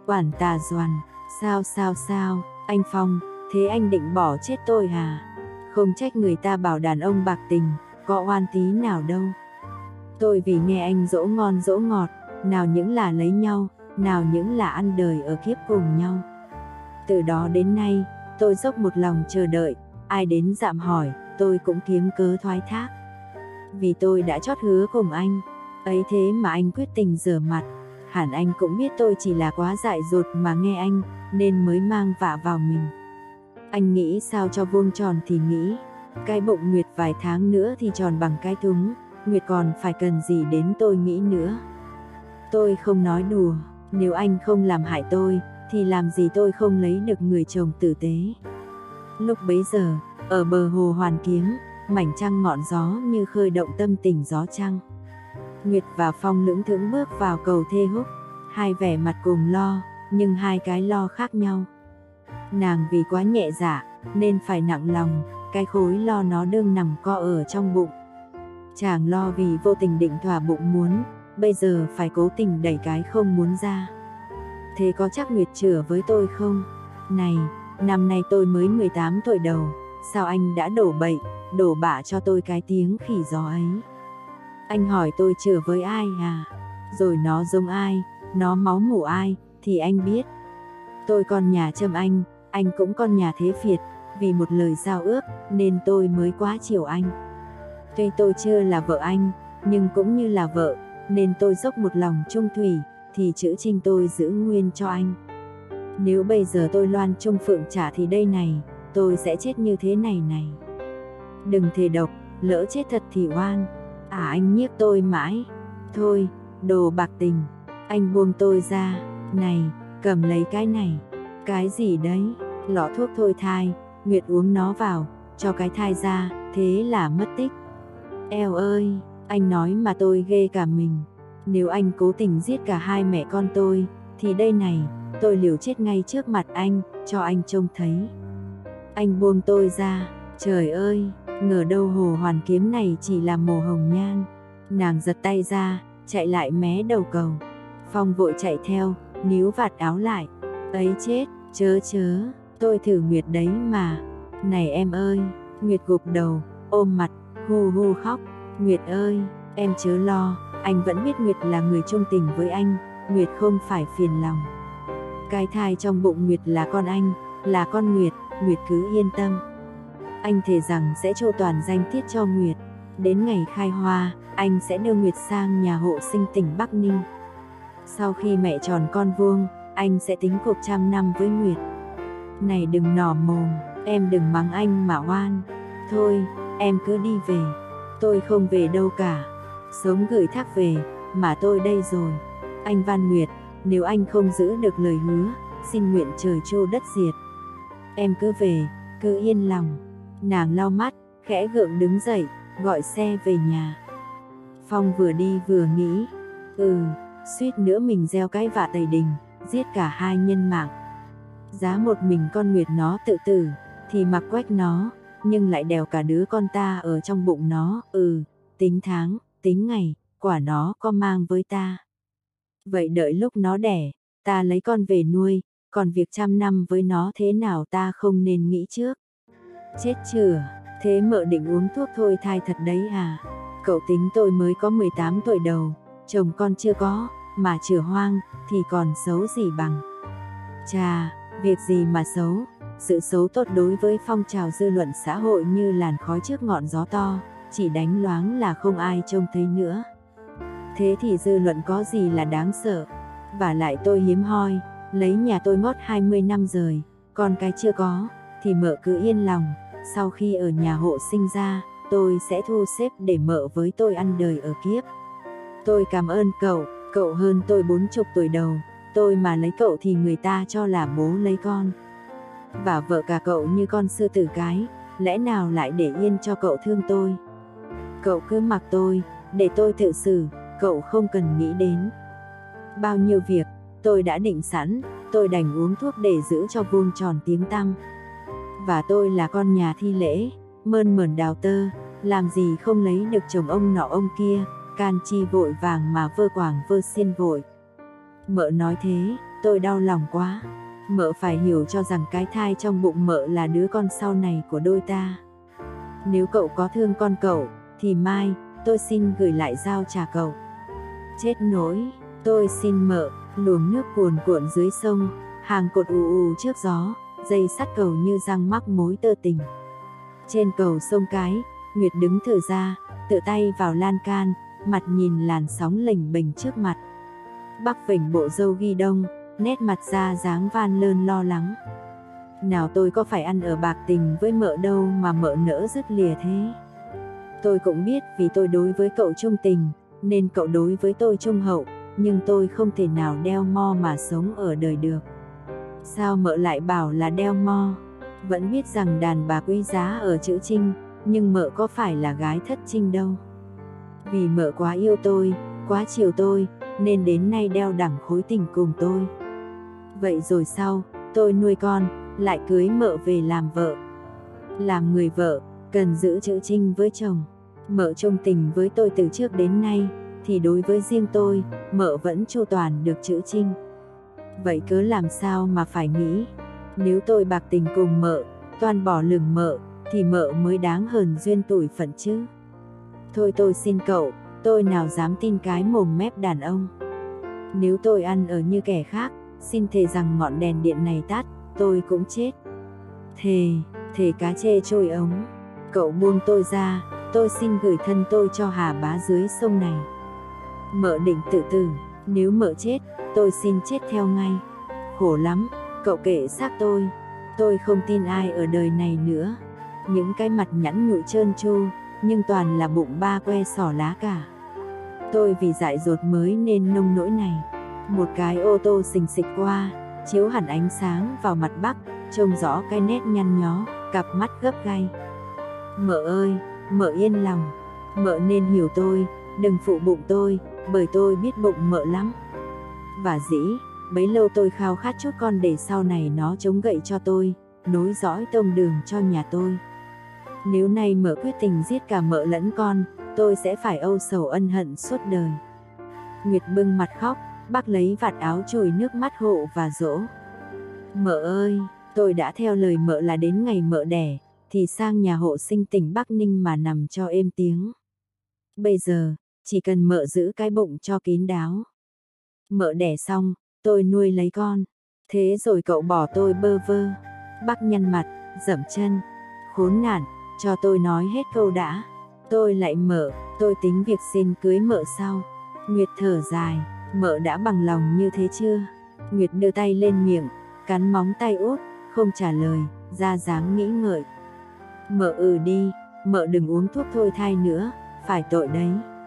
Quản tà Doằn, sao, anh Phong, thế anh định bỏ chết tôi hả? Không trách người ta bảo đàn ông bạc tình, có oan tí nào đâu. Tôi vì nghe anh dỗ ngon dỗ ngọt, nào những là lấy nhau, nào những là ăn đời ở kiếp cùng nhau. Từ đó đến nay, tôi dốc một lòng chờ đợi, ai đến dạm hỏi, tôi cũng kiếm cớ thoái thác. Vì tôi đã chót hứa cùng anh, ấy thế mà anh quyết tình rửa mặt. Hẳn anh cũng biết tôi chỉ là quá dại dột mà nghe anh, nên mới mang vạ vào mình. Anh nghĩ sao cho vuông tròn thì nghĩ, cái bụng Nguyệt vài tháng nữa thì tròn bằng cái thúng, Nguyệt còn phải cần gì đến tôi nghĩ nữa. Tôi không nói đùa, nếu anh không làm hại tôi, thì làm gì tôi không lấy được người chồng tử tế. Lúc bấy giờ, ở bờ hồ Hoàn Kiếm, mảnh trăng ngọn gió như khơi động tâm tình gió trăng. Nguyệt và Phong lững thững bước vào cầu Thê Húc, hai vẻ mặt cùng lo, nhưng hai cái lo khác nhau. Nàng vì quá nhẹ dạ, nên phải nặng lòng, cái khối lo nó đương nằm co ở trong bụng. Chàng lo vì vô tình định thỏa bụng muốn, bây giờ phải cố tình đẩy cái không muốn ra. Thế có chắc Nguyệt chữa với tôi không? Này, năm nay tôi mới 18 tuổi đầu, sao anh đã đổ bậy, đổ bạ cho tôi cái tiếng khỉ gió ấy? Anh hỏi tôi chữa với ai à? Rồi nó giống ai, nó máu mủ ai, thì anh biết. Tôi con nhà Trâm anh cũng con nhà Thế Việt, vì một lời giao ước, nên tôi mới quá chiều anh. Tuy tôi chưa là vợ anh, nhưng cũng như là vợ, nên tôi dốc một lòng trung thủy, thì chữ Trinh tôi giữ nguyên cho anh. Nếu bây giờ tôi loan trung phượng trả thì đây này, tôi sẽ chết như thế này này. Đừng thề độc, lỡ chết thật thì oan. Anh nhiếc tôi mãi. Thôi, đồ bạc tình, anh buông tôi ra. Này, cầm lấy cái này. Cái gì đấy? Lọ thuốc thôi thai. Nguyệt uống nó vào, cho cái thai ra, thế là mất tích. Eo ơi, anh nói mà tôi ghê cả mình. Nếu anh cố tình giết cả hai mẹ con tôi, thì đây này, tôi liều chết ngay trước mặt anh, cho anh trông thấy. Anh buông tôi ra. Trời ơi, ngờ đâu hồ Hoàn Kiếm này chỉ là mồ hồng nhan. Nàng giật tay ra, chạy lại mé đầu cầu. Phong vội chạy theo, níu vạt áo lại. Ấy chết, chớ, tôi thử Nguyệt đấy mà. Này em ơi, Nguyệt gục đầu, ôm mặt, hu hu khóc. Nguyệt ơi, em chớ lo, anh vẫn biết Nguyệt là người trung tình với anh, Nguyệt không phải phiền lòng. Cái thai trong bụng Nguyệt là con anh, là con Nguyệt, Nguyệt cứ yên tâm. Anh thề rằng sẽ chu toàn danh tiết cho Nguyệt. Đến ngày khai hoa, anh sẽ đưa Nguyệt sang nhà hộ sinh tỉnh Bắc Ninh. Sau khi mẹ tròn con vuông, anh sẽ tính cuộc trăm năm với Nguyệt. Này đừng nỏ mồm, em đừng mắng anh mà oan. Thôi, em cứ đi về. Tôi không về đâu cả. Sống gửi thác về, mà tôi đây rồi. Anh van Nguyệt, nếu anh không giữ được lời hứa, xin nguyện trời chu đất diệt. Em cứ về, cứ yên lòng. Nàng lau mắt, khẽ gượng đứng dậy, gọi xe về nhà. Phong vừa đi vừa nghĩ, suýt nữa mình gieo cái vạ Tây Đình, giết cả hai nhân mạng. Giá một mình con Nguyệt nó tự tử, thì mặc quách nó, nhưng lại đèo cả đứa con ta ở trong bụng nó. Tính tháng, tính ngày, quả nó có mang với ta. Vậy đợi lúc nó đẻ, ta lấy con về nuôi, còn việc trăm năm với nó thế nào ta không nên nghĩ trước. Chết chửa, thế mợ định uống thuốc thôi thai thật đấy à? Cậu tính tôi mới có 18 tuổi đầu, chồng con chưa có, mà chửa hoang, thì còn xấu gì bằng. Chà, việc gì mà xấu, sự xấu tốt đối với phong trào dư luận xã hội như làn khói trước ngọn gió to, chỉ đánh loáng là không ai trông thấy nữa. Thế thì dư luận có gì là đáng sợ? Và lại tôi hiếm hoi, lấy nhà tôi ngót 20 năm rồi, còn cái chưa có, thì mợ cứ yên lòng, sau khi ở nhà hộ sinh ra, tôi sẽ thu xếp để mợ với tôi ăn đời ở kiếp. Tôi cảm ơn cậu hơn tôi 40 tuổi đầu, tôi mà lấy cậu thì người ta cho là bố lấy con. Và vợ cả cậu như con sư tử cái, lẽ nào lại để yên cho cậu thương tôi? Cậu cứ mặc tôi, để tôi tự xử, cậu không cần nghĩ đến. Bao nhiêu việc, tôi đã định sẵn, tôi đành uống thuốc để giữ cho vuông tròn tiếng tăm. Và tôi là con nhà Thi Lễ, mơn mởn đào tơ, làm gì không lấy được chồng ông nọ ông kia, can chi vội vàng mà vơ quàng vơ xiên vội. Mợ nói thế, tôi đau lòng quá. Mợ phải hiểu cho rằng cái thai trong bụng mợ là đứa con sau này của đôi ta. Nếu cậu có thương con cậu, thì mai, tôi xin gửi lại giao trả cậu. Chết nỗi, tôi xin mợ. Luồng nước cuồn cuộn dưới sông, hàng cột ù ù trước gió, dây sắt cầu như răng mắc mối tơ tình. Trên cầu sông cái, Nguyệt đứng thở ra, tựa tay vào lan can, mặt nhìn làn sóng lềnh bềnh trước mặt. Bắc vểnh bộ râu ghi đông, nét mặt ra dáng van lơn lo lắng. Nào tôi có phải ăn ở bạc tình với mợ đâu mà mợ nỡ dứt lìa thế. Tôi cũng biết vì tôi đối với cậu trung tình, nên cậu đối với tôi trung hậu, nhưng tôi không thể nào đeo mo mà sống ở đời được. Sao mợ lại bảo là đeo mo? Vẫn biết rằng đàn bà quý giá ở chữ Trinh, nhưng mợ có phải là gái thất Trinh đâu. Vì mợ quá yêu tôi, quá chiều tôi, nên đến nay đeo đẳng khối tình cùng tôi. Vậy rồi sau, tôi nuôi con, lại cưới mợ về làm vợ. Làm người vợ, cần giữ chữ Trinh với chồng. Mợ trung tình với tôi từ trước đến nay, thì đối với riêng tôi, mợ vẫn chu toàn được chữ Trinh. Vậy cớ làm sao mà phải nghĩ, nếu tôi bạc tình cùng mợ, toan bỏ lửng mợ, thì mợ mới đáng hờn duyên tủi phận chứ. Thôi tôi xin cậu, tôi nào dám tin cái mồm mép đàn ông. Nếu tôi ăn ở như kẻ khác, xin thề rằng ngọn đèn điện này tắt, tôi cũng chết. Thề cá chê trôi ống. Cậu buông tôi ra, tôi xin gửi thân tôi cho Hà Bá dưới sông này. Mợ định tự tử, nếu mợ chết, tôi xin chết theo ngay. Khổ lắm, cậu kể xác tôi không tin ai ở đời này nữa. Những cái mặt nhẵn nhụi trơn tru, nhưng toàn là bụng ba que sỏ lá cả. Tôi vì dại dột mới nên nông nỗi này. Một cái ô tô xình xịch qua, chiếu hẳn ánh sáng vào mặt Bắc, trông rõ cái nét nhăn nhó, cặp mắt gấp gay. Mợ ơi, mợ yên lòng, mợ nên hiểu tôi, đừng phụ bụng tôi, bởi tôi biết bụng mợ lắm. Và dĩ, bấy lâu tôi khao khát chút con để sau này nó chống gậy cho tôi, nối dõi tông đường cho nhà tôi. Nếu nay mợ quyết tình giết cả mợ lẫn con, tôi sẽ phải âu sầu ân hận suốt đời. Nguyệt bưng mặt khóc, bác lấy vạt áo chùi nước mắt hộ và dỗ. Mợ ơi, tôi đã theo lời mợ là đến ngày mợ đẻ, thì sang nhà hộ sinh tỉnh Bắc Ninh mà nằm cho êm tiếng. Bây giờ, chỉ cần mợ giữ cái bụng cho kín đáo. Mợ đẻ xong, tôi nuôi lấy con. Thế rồi cậu bỏ tôi bơ vơ. Bác nhăn mặt, dậm chân. Khốn nạn, cho tôi nói hết câu đã. Tôi lại mợ, tôi tính việc xin cưới mợ sau. Nguyệt thở dài, mợ đã bằng lòng như thế chưa? Nguyệt đưa tay lên miệng, cắn móng tay út, không trả lời, ra dáng nghĩ ngợi. Mợ đi, mợ đừng uống thuốc thôi thai nữa, phải tội đấy.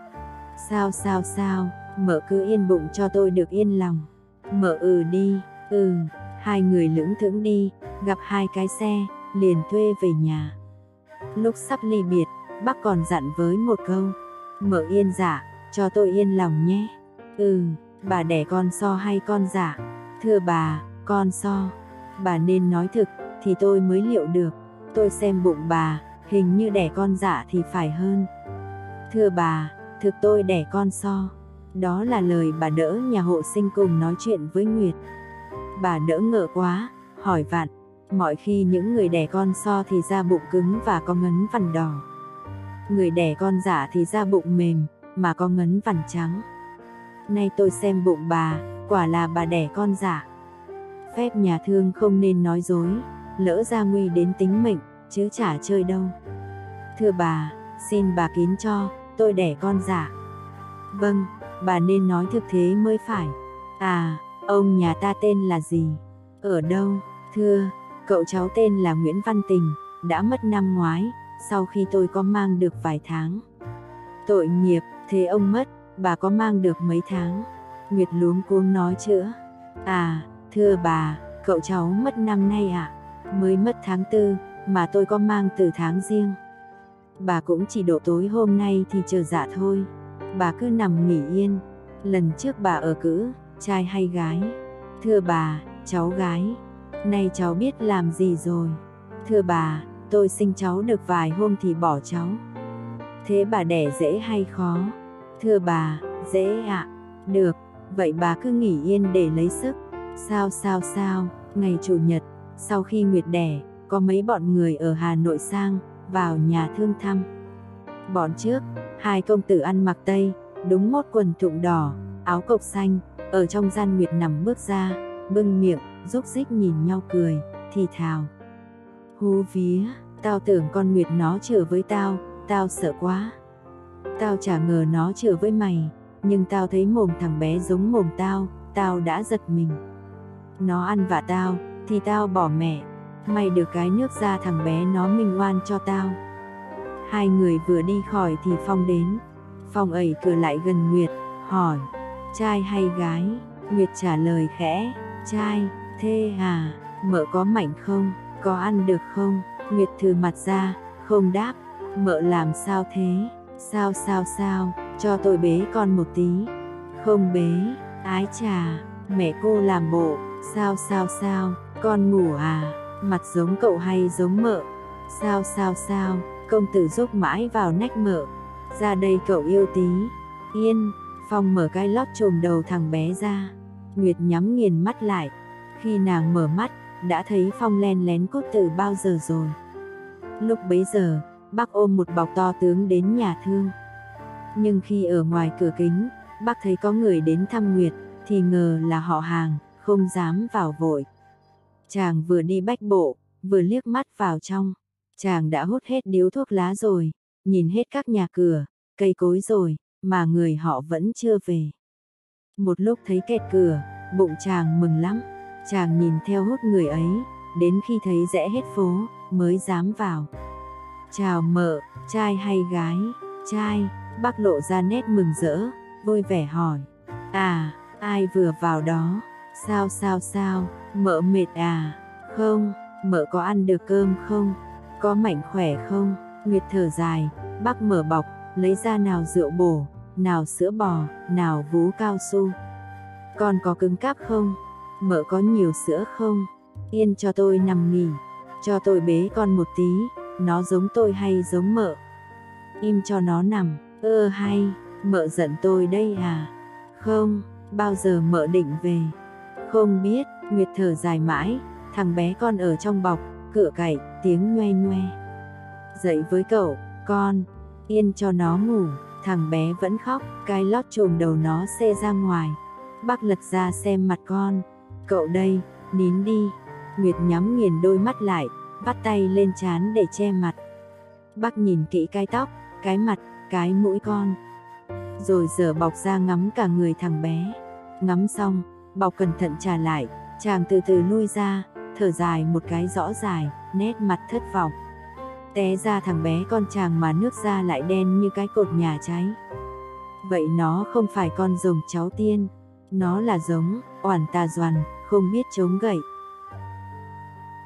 Sao, mợ cứ yên bụng cho tôi được yên lòng. Mợ đi, hai người lững thững đi, gặp hai cái xe, liền thuê về nhà. Lúc sắp ly biệt, bác còn dặn với một câu. Mợ yên dạ, cho tôi yên lòng nhé. Bà đẻ con so hay con giả? Thưa bà, con so. Bà nên nói thực, thì tôi mới liệu được. Tôi xem bụng bà, hình như đẻ con giả thì phải hơn. Thưa bà, thực tôi đẻ con so. Đó là lời bà đỡ nhà hộ sinh cùng nói chuyện với Nguyệt. Bà đỡ ngỡ quá, hỏi vặn. Mọi khi những người đẻ con so thì da bụng cứng và có ngấn vằn đỏ. Người đẻ con giả thì da bụng mềm, mà có ngấn vằn trắng. Nay tôi xem bụng bà, quả là bà đẻ con giả. Phép nhà thương không nên nói dối, lỡ ra nguy đến tính mệnh, chứ chả chơi đâu. Thưa bà, xin bà kín cho, tôi đẻ con giả. Vâng, bà nên nói thực thế mới phải. À, ông nhà ta tên là gì? Ở đâu? Thưa, cậu cháu tên là Nguyễn Văn Tình, đã mất năm ngoái, sau khi tôi có mang được vài tháng. Tội nghiệp, thế ông mất, bà có mang được mấy tháng? Nguyệt luống cuống nói chữa. À, thưa bà, cậu cháu mất năm nay ạ. Mới mất tháng 4, mà tôi có mang từ tháng riêng. Bà cũng chỉ độ tối hôm nay thì chờ dạ thôi. Bà cứ nằm nghỉ yên. Lần trước bà ở cữ, trai hay gái? Thưa bà, cháu gái. Nay cháu biết làm gì rồi? Thưa bà, tôi sinh cháu được vài hôm thì bỏ cháu. Thế bà đẻ dễ hay khó? Thưa bà, dễ ạ. Được, Vậy bà cứ nghỉ yên để lấy sức. Sao, ngày Chủ nhật, sau khi Nguyệt đẻ, có mấy bọn người ở Hà Nội sang, vào nhà thương thăm. Bọn trước, hai công tử ăn mặc tây, đúng mốt quần thụng đỏ, áo cộc xanh, ở trong gian Nguyệt nằm bước ra, bưng miệng, rúc rích nhìn nhau cười, thì thào. Hú vía, tao tưởng con Nguyệt nó chừa với tao sợ quá. Tao chả ngờ nó chừa với mày, nhưng tao thấy mồm thằng bé giống mồm tao đã giật mình. Nó ăn vạ tao, thì tao bỏ mẹ, may được cái nước ra thằng bé nó minh oan cho tao. Hai người vừa đi khỏi thì Phong đến. Phong ẩy cửa lại gần Nguyệt, hỏi, trai hay gái? Nguyệt trả lời khẽ, trai. Thế à, mợ có mạnh không, có ăn được không? Nguyệt thừ mặt ra, không đáp. Mợ làm sao thế? Sao, cho tôi bế con một tí. Không bế, ái chà, mẹ cô làm bộ. Sao, con ngủ à? Mặt giống cậu hay giống mợ? Sao, công tử giúp mãi vào nách mợ. Ra đây cậu yêu tí. Yên. Phong mở cái lót chùm đầu thằng bé ra. Nguyệt nhắm nghiền mắt lại. Khi nàng mở mắt, đã thấy Phong len lén cút từ bao giờ rồi. Lúc bấy giờ, bác ôm một bọc to tướng đến nhà thương. Nhưng khi ở ngoài cửa kính, bác thấy có người đến thăm Nguyệt, thì ngờ là họ hàng, không dám vào vội. Chàng vừa đi bách bộ, vừa liếc mắt vào trong. Chàng đã hút hết điếu thuốc lá rồi, nhìn hết các nhà cửa, cây cối rồi, mà người họ vẫn chưa về. Một lúc thấy kẹt cửa, bụng chàng mừng lắm. Chàng nhìn theo hút người ấy, đến khi thấy rẽ hết phố, mới dám vào. Chào mợ, trai hay gái? Trai. Bác lộ ra nét mừng rỡ, vui vẻ hỏi. À, ai vừa vào đó? Sao, mợ mệt à? Không, mợ có ăn được cơm không? Có mạnh khỏe không? Nguyệt thở dài, bác mở bọc, lấy ra nào rượu bổ, nào sữa bò, nào vú cao su. Con có cứng cáp không? Mợ có nhiều sữa không? Yên cho tôi nằm nghỉ, cho tôi bế con một tí, nó giống tôi hay giống mợ? Im cho nó nằm. Hay, mợ giận tôi đây à? Không, bao giờ mợ định về? Không biết. Nguyệt thở dài mãi, thằng bé con ở trong bọc, cửa cạy, tiếng nhoe nhoe. Dậy với cậu, con. Yên cho nó ngủ. Thằng bé vẫn khóc, cái lót chùm đầu nó xê ra ngoài. Bác lật ra xem mặt con. Cậu đây, nín đi. Nguyệt nhắm nghiền đôi mắt lại, vắt tay lên trán để che mặt. Bác nhìn kỹ cái tóc, cái mặt, cái mũi con. Rồi giở bọc ra ngắm cả người thằng bé. Ngắm xong, bọc cẩn thận trả lại, chàng từ từ lui ra, thở dài một cái rõ dài, nét mặt thất vọng. Té ra thằng bé con chàng mà nước da lại đen như cái cột nhà cháy. Vậy nó không phải con rồng cháu tiên, nó là giống oản tà doằn, không biết chống gậy.